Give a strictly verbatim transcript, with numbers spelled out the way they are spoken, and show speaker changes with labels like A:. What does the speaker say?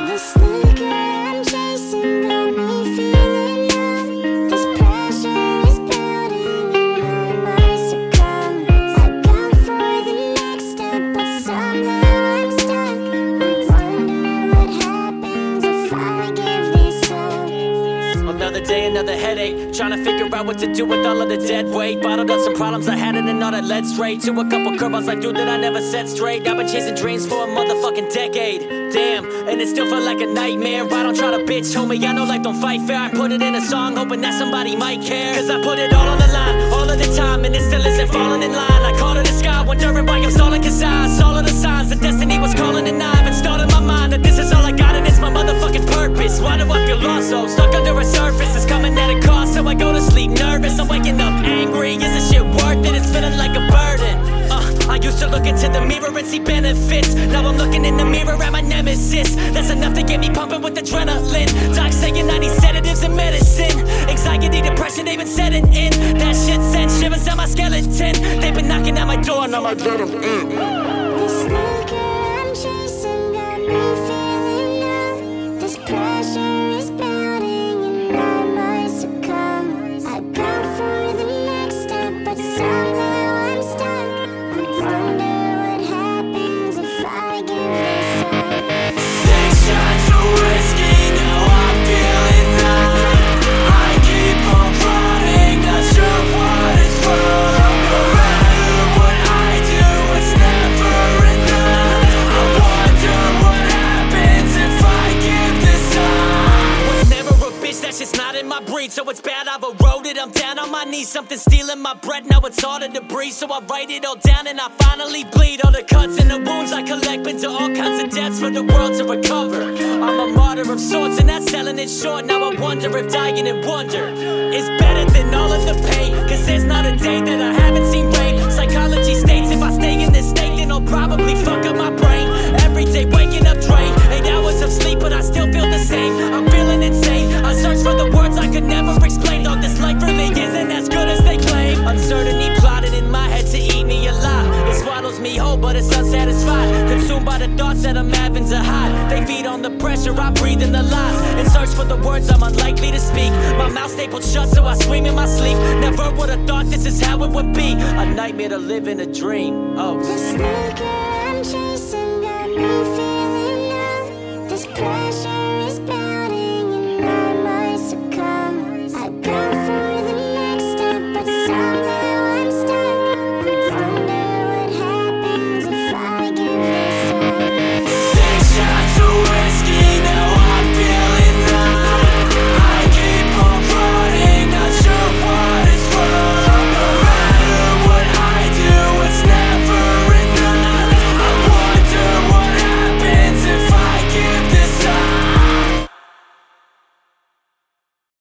A: This liquor I'm chasing got me feeling numb. This pressure is building and I might succumb. I go for the next step, but somehow I'm stuck. I wonder what happens if I give this up.
B: Another day, another headache, trying to figure out what to do with all of the dead weight. Bottled up some problems I had and then all that led straight to a couple curveballs I do that I never set straight. I've been chasing dreams for a motherfucking decade. Damn, and it still felt like a nightmare. I don't try to bitch, homie, I know life don't fight fair. I put it in a song, hoping that somebody might care. Cause I put it all on the line, all of the time, and it still isn't falling in line. I called to the sky, wondering why I'm stalling, cause I saw all of the signs that destiny was calling, and I've installed in my mind that this is all I got and it's my motherfucking purpose. Why do I feel lost, so stuck under a surface? It's coming at a cost, so I go to sleep nervous. I'm waking up angry, is this shit worth it? It's feeling like a burden. uh, I used to look into the mirror and see benefits. Now I'm looking in the mirror at my nemesis. That's enough to get me pumping with adrenaline. Doc saying I need sedatives and medicine. Anxiety, depression, they've been setting in. That shit sent shivers down my skeleton. They've been knocking at my door and I might let them in.
A: This liquor I'm chasing got me feeling numb. This pressure is building and I might succumb. I go for the next step, but somehow I'm stuck. I wonder what happens if I give this up.
B: Six shots too risky, now I'm feeling numb. I keep on running, not sure what is wrong. No matter what I do, it's never enough. I wonder what happens if I give this up. Was never a bitch, that's just not in my breed. So it's bad I've eroded, I'm down on my knees. Something stealing my breath, now it's harder to breathe. So I write it all down and I finally bleed. All the cuts and the wounds I collect into all kinds of debts for the world to recover. I'm a martyr of sorts and that's selling it short. Now I wonder if dying in wonder is better than all of the pain. Cause there's not a day that I haven't seen rain. Psychology states if I stay in this state then I'll probably fuck up my brain. Every day waking up drained, eight hours of sleep but I still feel the same. I'm feeling insane, I search for the words I could never explain. Dog, this life really isn't as good as they claim. Uncertainty plotted in my head to eat me alive. It swallows me whole but it's unsatisfied. Consumed by the thoughts that I'm having to hide. They feed on the pressure, I breathe in the lies. And search for the words I'm unlikely to speak. My mouth stapled shut so I scream in my sleep. Never would've thought this is how it would be. A nightmare to live in a dream. Oh.
A: This liquor